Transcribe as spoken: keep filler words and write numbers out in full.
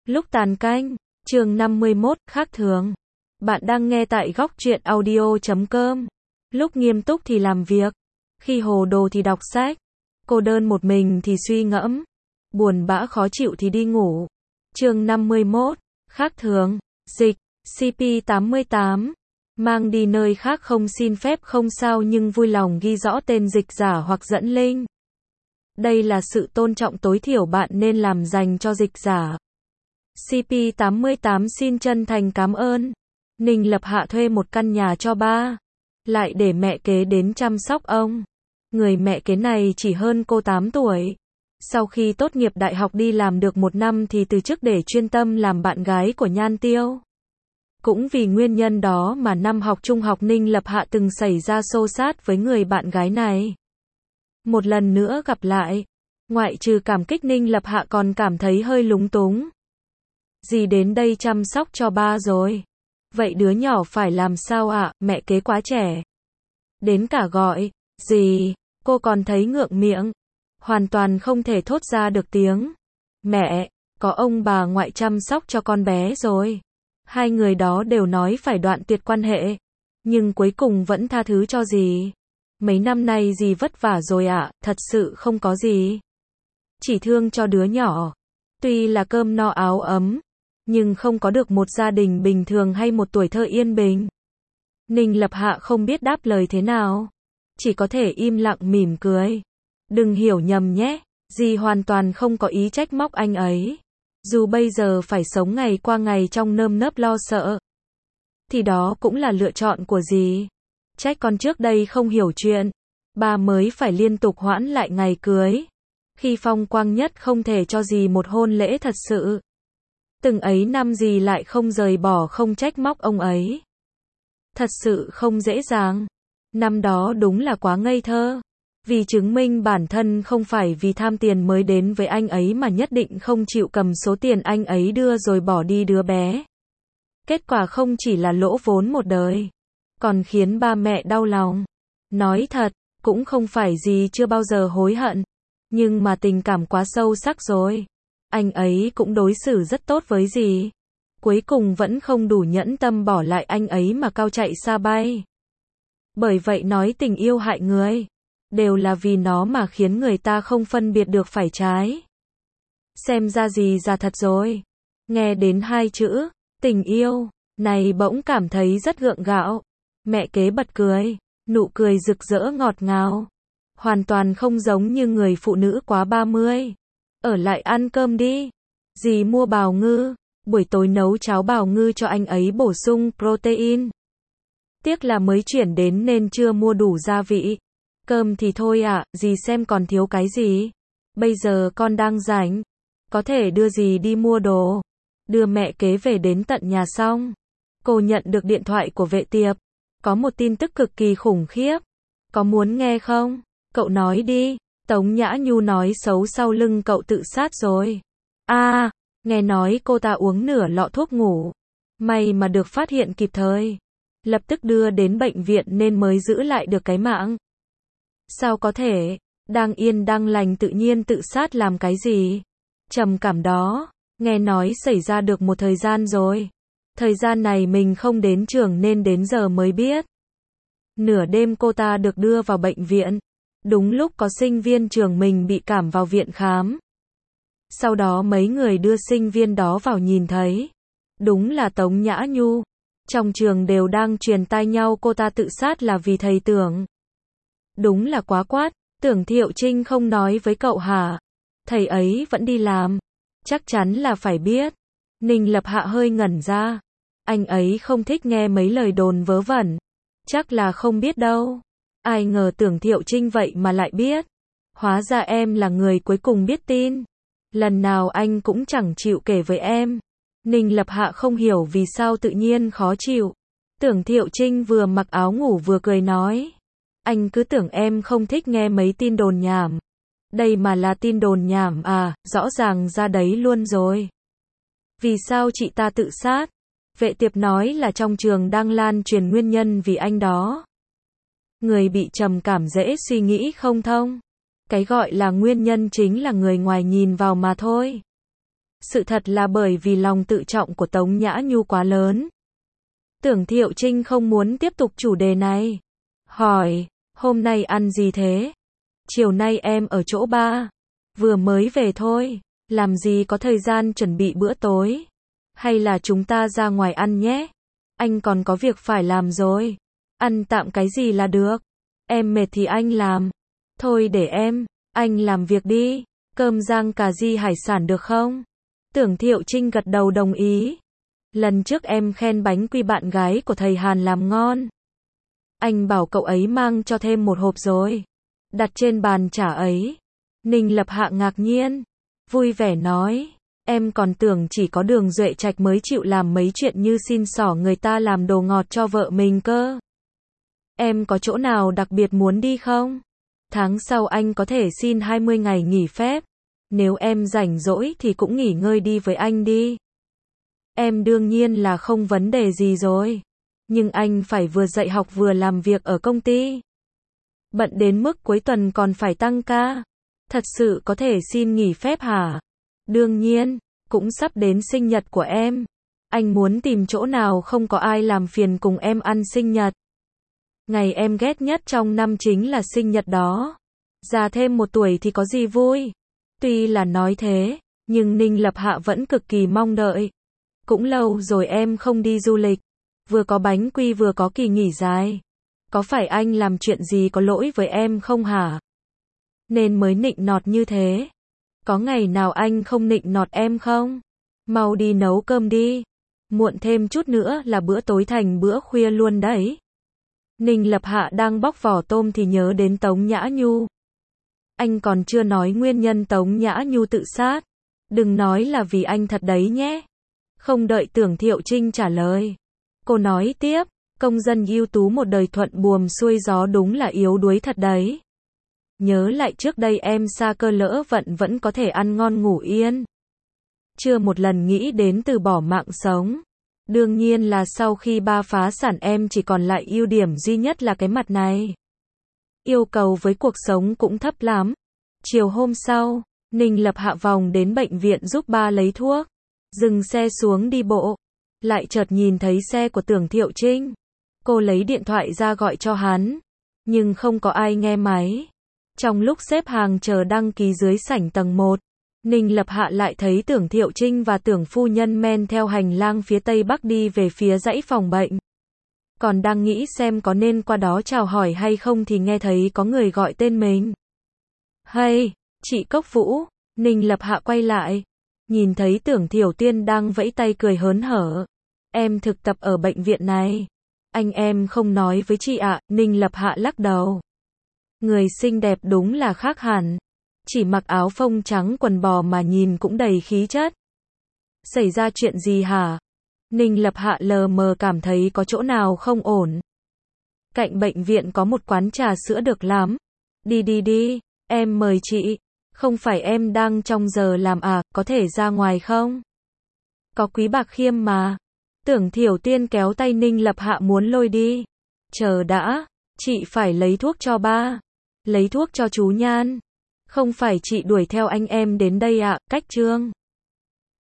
Lúc tàn canh, chương năm mươi mốt, khác thường. Bạn đang nghe tại góc truyện audio chấm com. Lúc nghiêm túc thì làm việc, khi hồ đồ thì đọc sách, cô đơn một mình thì suy ngẫm, buồn bã khó chịu thì đi ngủ. Chương năm mươi mốt, khác thường. Dịch, xê pê tám mươi tám. Mang đi nơi khác không xin phép không sao nhưng vui lòng ghi rõ tên dịch giả hoặc dẫn link. Đây là sự tôn trọng tối thiểu bạn nên làm dành cho dịch giả. xê pê tám mươi tám xin chân thành cảm ơn. Ninh Lập Hạ thuê một căn nhà cho ba, lại để mẹ kế đến chăm sóc ông. Người mẹ kế này chỉ hơn cô tám tuổi. Sau khi tốt nghiệp đại học đi làm được một năm thì từ chức để chuyên tâm làm bạn gái của Nhan Tiêu. Cũng vì nguyên nhân đó mà năm học trung học Ninh Lập Hạ từng xảy ra xô xát với người bạn gái này. Một lần nữa gặp lại, ngoại trừ cảm kích Ninh Lập Hạ còn cảm thấy hơi lúng túng. Dì đến đây chăm sóc cho ba rồi. Vậy đứa nhỏ phải làm sao ạ, à? Mẹ kế quá trẻ. Đến cả gọi, dì, cô còn thấy ngượng miệng. Hoàn toàn không thể thốt ra được tiếng. Mẹ, có ông bà ngoại chăm sóc cho con bé rồi. Hai người đó đều nói phải đoạn tuyệt quan hệ. Nhưng cuối cùng vẫn tha thứ cho dì. Mấy năm nay dì vất vả rồi ạ, à, thật sự không có gì. Chỉ thương cho đứa nhỏ. Tuy là cơm no áo ấm, nhưng không có được một gia đình bình thường hay một tuổi thơ yên bình. Ninh Lập Hạ không biết đáp lời thế nào. Chỉ có thể im lặng mỉm cười. Đừng hiểu nhầm nhé, dì hoàn toàn không có ý trách móc anh ấy. Dù bây giờ phải sống ngày qua ngày trong nơm nớp lo sợ, thì đó cũng là lựa chọn của dì. Trách con trước đây không hiểu chuyện, bà mới phải liên tục hoãn lại ngày cưới. Khi phong quang nhất không thể cho dì một hôn lễ thật sự. Từng ấy năm dì lại không rời bỏ không trách móc ông ấy. Thật sự không dễ dàng. Năm đó đúng là quá ngây thơ. Vì chứng minh bản thân không phải vì tham tiền mới đến với anh ấy mà nhất định không chịu cầm số tiền anh ấy đưa rồi bỏ đi đứa bé. Kết quả không chỉ là lỗ vốn một đời, còn khiến ba mẹ đau lòng. Nói thật, cũng không phải gì chưa bao giờ hối hận. Nhưng mà tình cảm quá sâu sắc rồi. Anh ấy cũng đối xử rất tốt với dì. Cuối cùng vẫn không đủ nhẫn tâm bỏ lại anh ấy mà cao chạy xa bay. Bởi vậy nói tình yêu hại người. Đều là vì nó mà khiến người ta không phân biệt được phải trái. Xem ra gì già thật rồi. Nghe đến hai chữ, tình yêu, này bỗng cảm thấy rất gượng gạo. Mẹ kế bật cười, nụ cười rực rỡ ngọt ngào. Hoàn toàn không giống như người phụ nữ quá ba mươi. Ở lại ăn cơm đi. Dì mua bào ngư, buổi tối nấu cháo bào ngư cho anh ấy bổ sung protein. Tiếc là mới chuyển đến nên chưa mua đủ gia vị. Cơm thì thôi ạ, à, dì xem còn thiếu cái gì. Bây giờ con đang rảnh. Có thể đưa dì đi mua đồ. Đưa mẹ kế về đến tận nhà xong. Cô nhận được điện thoại của vệ tiệp. Có một tin tức cực kỳ khủng khiếp. Có muốn nghe không? Cậu nói đi. Tống Nhã Nhu nói xấu sau lưng cậu tự sát rồi. À, nghe nói cô ta uống nửa lọ thuốc ngủ. May mà được phát hiện kịp thời. Lập tức đưa đến bệnh viện nên mới giữ lại được cái mạng. Sao có thể, đang yên đang lành tự nhiên tự sát làm cái gì? Trầm cảm đó, nghe nói xảy ra được một thời gian rồi. Thời gian này mình không đến trường nên đến giờ mới biết. Nửa đêm cô ta được đưa vào bệnh viện. Đúng lúc có sinh viên trường mình bị cảm vào viện khám. Sau đó mấy người đưa sinh viên đó vào nhìn thấy. Đúng là Tống Nhã Nhu. Trong trường đều đang truyền tai nhau cô ta tự sát là vì thầy Tưởng. Đúng là quá quát, Tưởng Thiệu Trinh không nói với cậu hả? Thầy ấy vẫn đi làm. Chắc chắn là phải biết. Ninh Lập Hạ hơi ngẩn ra. Anh ấy không thích nghe mấy lời đồn vớ vẩn. Chắc là không biết đâu. Ai ngờ Tưởng Thiệu Trinh vậy mà lại biết. Hóa ra em là người cuối cùng biết tin. Lần nào anh cũng chẳng chịu kể với em. Ninh Lập Hạ không hiểu vì sao tự nhiên khó chịu. Tưởng Thiệu Trinh vừa mặc áo ngủ vừa cười nói. Anh cứ tưởng em không thích nghe mấy tin đồn nhảm. Đây mà là tin đồn nhảm à, rõ ràng ra đấy luôn rồi. Vì sao chị ta tự sát? Vệ tiệp nói là trong trường đang lan truyền nguyên nhân vì anh đó. Người bị trầm cảm dễ suy nghĩ không thông. Cái gọi là nguyên nhân chính là người ngoài nhìn vào mà thôi. Sự thật là bởi vì lòng tự trọng của Tống Nhã Nhu quá lớn. Tưởng Thiệu Trinh không muốn tiếp tục chủ đề này. Hỏi, hôm nay ăn gì thế? Chiều nay em ở chỗ ba. Vừa mới về thôi. Làm gì có thời gian chuẩn bị bữa tối? Hay là chúng ta ra ngoài ăn nhé? Anh còn có việc phải làm rồi. Ăn tạm cái gì là được. Em mệt thì anh làm. Thôi để em, anh làm việc đi. Cơm rang cà ri hải sản được không? Tưởng Thiệu Trinh gật đầu đồng ý. Lần trước em khen bánh quy bạn gái của thầy Hàn làm ngon. Anh bảo cậu ấy mang cho thêm một hộp rồi. Đặt trên bàn trà ấy. Ninh Lập Hạ ngạc nhiên. Vui vẻ nói. Em còn tưởng chỉ có Đường Duệ Trạch mới chịu làm mấy chuyện như xin xỏ người ta làm đồ ngọt cho vợ mình cơ. Em có chỗ nào đặc biệt muốn đi không? Tháng sau anh có thể xin hai mươi ngày nghỉ phép. Nếu em rảnh rỗi thì cũng nghỉ ngơi đi với anh đi. Em đương nhiên là không vấn đề gì rồi. Nhưng anh phải vừa dạy học vừa làm việc ở công ty. Bận đến mức cuối tuần còn phải tăng ca. Thật sự có thể xin nghỉ phép hả? Đương nhiên, cũng sắp đến sinh nhật của em. Anh muốn tìm chỗ nào không có ai làm phiền cùng em ăn sinh nhật. Ngày em ghét nhất trong năm chính là sinh nhật đó. Già thêm một tuổi thì có gì vui. Tuy là nói thế, nhưng Ninh Lập Hạ vẫn cực kỳ mong đợi. Cũng lâu rồi em không đi du lịch. Vừa có bánh quy vừa có kỳ nghỉ dài. Có phải anh làm chuyện gì có lỗi với em không hả? Nên mới nịnh nọt như thế. Có ngày nào anh không nịnh nọt em không? Mau đi nấu cơm đi. Muộn thêm chút nữa là bữa tối thành bữa khuya luôn đấy. Ninh Lập Hạ đang bóc vỏ tôm thì nhớ đến Tống Nhã Nhu. Anh còn chưa nói nguyên nhân Tống Nhã Nhu tự sát. Đừng nói là vì anh thật đấy nhé. Không đợi Tưởng Thiệu Trinh trả lời. Cô nói tiếp, công dân ưu tú một đời thuận buồm xuôi gió đúng là yếu đuối thật đấy. Nhớ lại trước đây em sa cơ lỡ vận vẫn có thể ăn ngon ngủ yên. Chưa một lần nghĩ đến từ bỏ mạng sống. Đương nhiên là sau khi ba phá sản em chỉ còn lại ưu điểm duy nhất là cái mặt này. Yêu cầu với cuộc sống cũng thấp lắm. Chiều hôm sau, Ninh Lập Hạ vòng đến bệnh viện giúp ba lấy thuốc. Dừng xe xuống đi bộ. Lại chợt nhìn thấy xe của Tưởng Thiệu Trinh. Cô lấy điện thoại ra gọi cho hắn. Nhưng không có ai nghe máy. Trong lúc xếp hàng chờ đăng ký dưới sảnh tầng một, Ninh Lập Hạ lại thấy Tưởng Thiệu Trinh và Tưởng phu nhân men theo hành lang phía tây bắc đi về phía dãy phòng bệnh. Còn đang nghĩ xem có nên qua đó chào hỏi hay không thì nghe thấy có người gọi tên mình. Hay, chị Cốc Vũ. Ninh Lập Hạ quay lại. Nhìn thấy Tưởng Thiểu Tiên đang vẫy tay cười hớn hở. Em thực tập ở bệnh viện này. Anh em không nói với chị ạ. Ninh Lập Hạ lắc đầu. Người xinh đẹp đúng là khác hẳn. Chỉ mặc áo phông trắng quần bò mà nhìn cũng đầy khí chất. Xảy ra chuyện gì hả? Ninh Lập Hạ lờ mờ cảm thấy có chỗ nào không ổn. Cạnh bệnh viện có một quán trà sữa được lắm. Đi đi đi, em mời chị. Không phải em đang trong giờ làm à, có thể ra ngoài không? Có Quý Bạc Khiêm mà. Tưởng Thiểu Tiên kéo tay Ninh Lập Hạ muốn lôi đi. Chờ đã, chị phải lấy thuốc cho ba. Lấy thuốc cho chú Nhan. Không phải chị đuổi theo anh em đến đây ạ, cách Trương.